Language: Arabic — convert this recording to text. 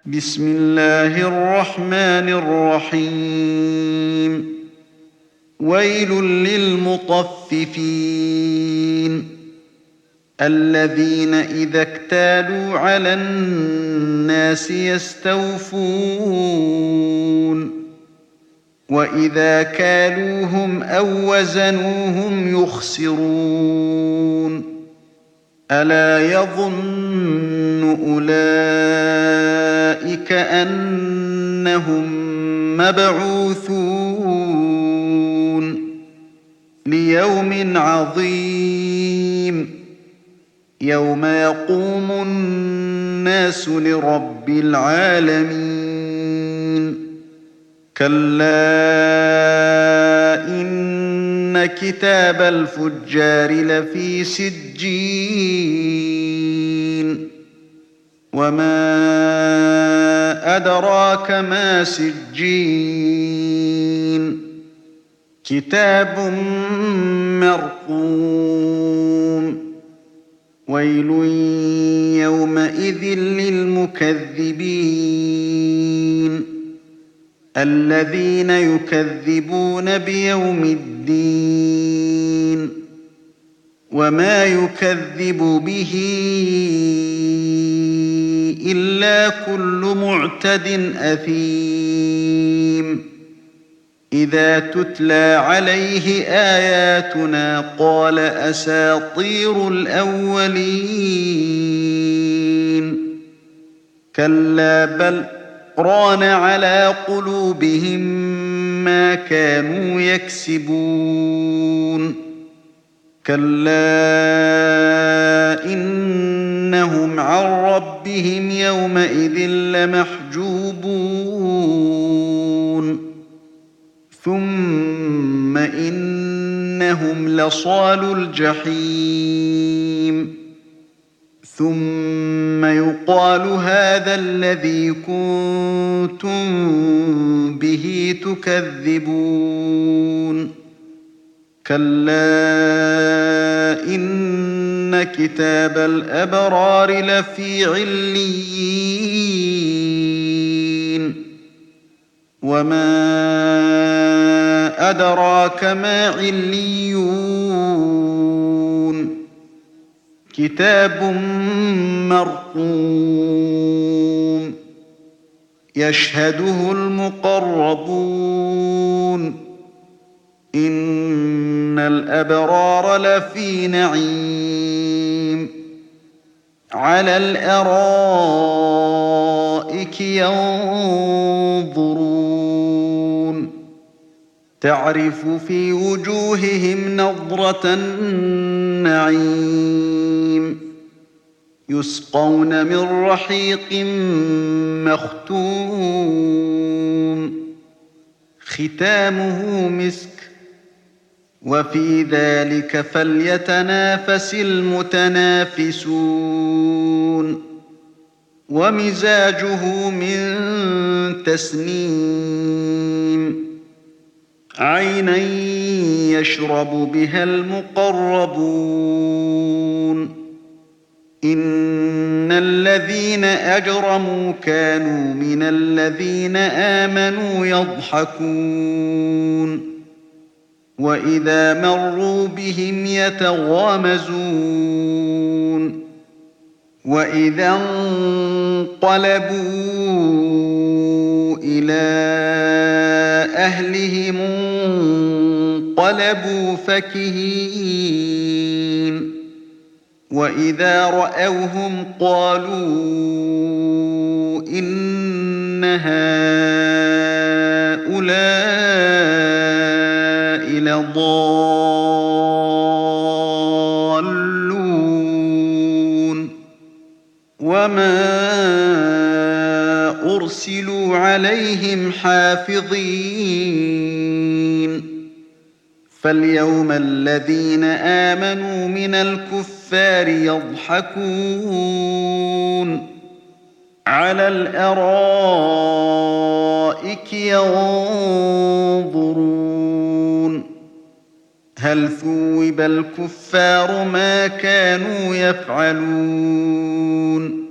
بسم الله الرحمن الرحيم. ويل للمطففين الذين إذا اكتالوا على الناس يستوفون وإذا كالوهم أو وزنوهم يخسرون ألا يظن أولئك أنهم مبعوثون ليوم عظيم يوم يقوم الناس لرب العالمين كلا إن كتاب الفجار لفي سجين وما أدراك ما سجين كتاب مرقوم ويل يومئذ للمكذبين الذين يكذبون بيوم الدين وما يكذب به إلا كل معتد أثيم إذا تتلى عليه آياتنا قال أساطير الأولين كلا بل ران على قلوبهم ما كانوا يكسبون كلا إنهم عن ربهم يومئذ لمحجوبون ثم إنهم لصالو الجحيم ثم يقال هذا الذي كنتم به تكذبون كلا إن كتاب الأبرار لفي عليين وما أدراك ما عليون كتاب مرقوم يشهده المقربون إن الأبرار لفي نعيم على الأرائك ينظرون تعرف في وجوههم نضرة النعيم يسقون من رحيق مختوم ختامه مسك وفي ذلك فليتنافس المتنافسون ومزاجه من تسنيم عينا يشرب بها المقربون إن الذين أجرموا كانوا من الذين آمنوا يضحكون وإذا مروا بهم يتغامزون وإذا انقلبوا إلى أهلهم انقلبوا فكهين وإذا رأوهم قالوا إن هؤلاء لضالون وما أرسلوا عليهم حافظين فاليوم الذين آمنوا من الكفار يضحكون على الأرائك ينظرون هل ثوب الكفار ما كانوا يفعلون